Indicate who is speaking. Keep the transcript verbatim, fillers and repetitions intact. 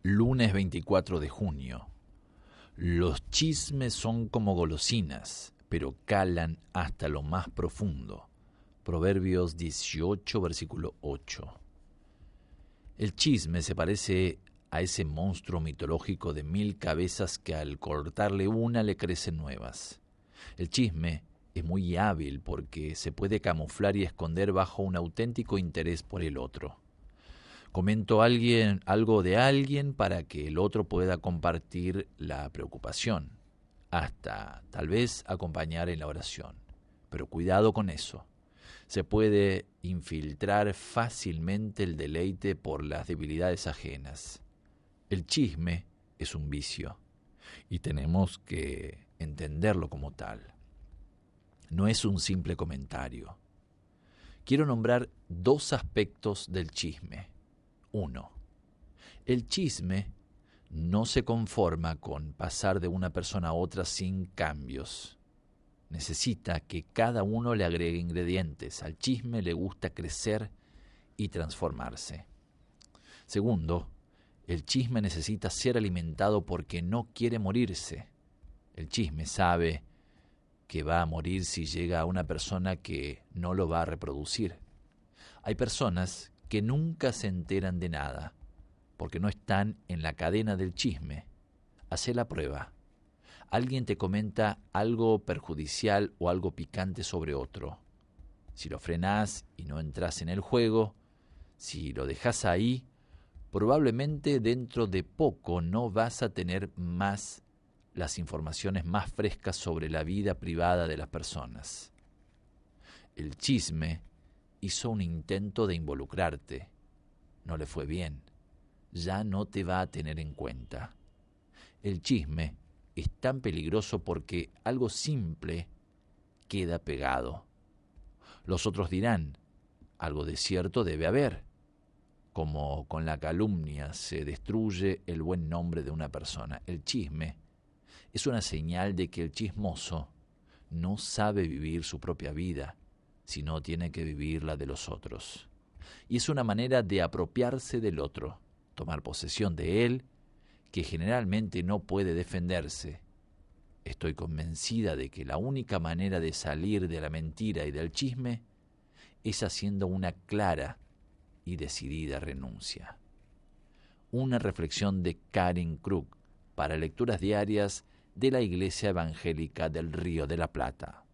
Speaker 1: Lunes veinticuatro de junio. Los chismes son como golosinas, pero calan hasta lo más profundo. Proverbios dieciocho, versículo ocho. El chisme se parece a ese monstruo mitológico de mil cabezas que al cortarle una le crecen nuevas. El chisme es muy hábil porque se puede camuflar y esconder bajo un auténtico interés por el otro. Comento alguien, algo de alguien para que el otro pueda compartir la preocupación, hasta tal vez acompañar en la oración. Pero cuidado con eso. Se puede infiltrar fácilmente el deleite por las debilidades ajenas. El chisme es un vicio y tenemos que entenderlo como tal. No es un simple comentario. Quiero nombrar dos aspectos del chisme. Uno, el chisme no se conforma con pasar de una persona a otra sin cambios. Necesita que cada uno le agregue ingredientes. Al chisme le gusta crecer y transformarse. Segundo, el chisme necesita ser alimentado porque no quiere morirse. El chisme sabe que va a morir si llega a una persona que no lo va a reproducir. Hay personas que nunca se enteran de nada, porque no están en la cadena del chisme. Hacé la prueba. Alguien te comenta algo perjudicial o algo picante sobre otro. Si lo frenás y no entras en el juego, si lo dejás ahí, probablemente dentro de poco no vas a tener más las informaciones más frescas sobre la vida privada de las personas. El chisme hizo un intento de involucrarte. No le fue bien. Ya no te va a tener en cuenta. El chisme es tan peligroso porque algo simple queda pegado. Los otros dirán, algo de cierto debe haber. Como con la calumnia se destruye el buen nombre de una persona. El chisme es una señal de que el chismoso no sabe vivir su propia vida, sino tiene que vivir la de los otros. Y es una manera de apropiarse del otro, tomar posesión de él, que generalmente no puede defenderse. Estoy convencida de que la única manera de salir de la mentira y del chisme es haciendo una clara y decidida renuncia. Una reflexión de Karin Krug para lecturas diarias de la Iglesia Evangélica del Río de la Plata.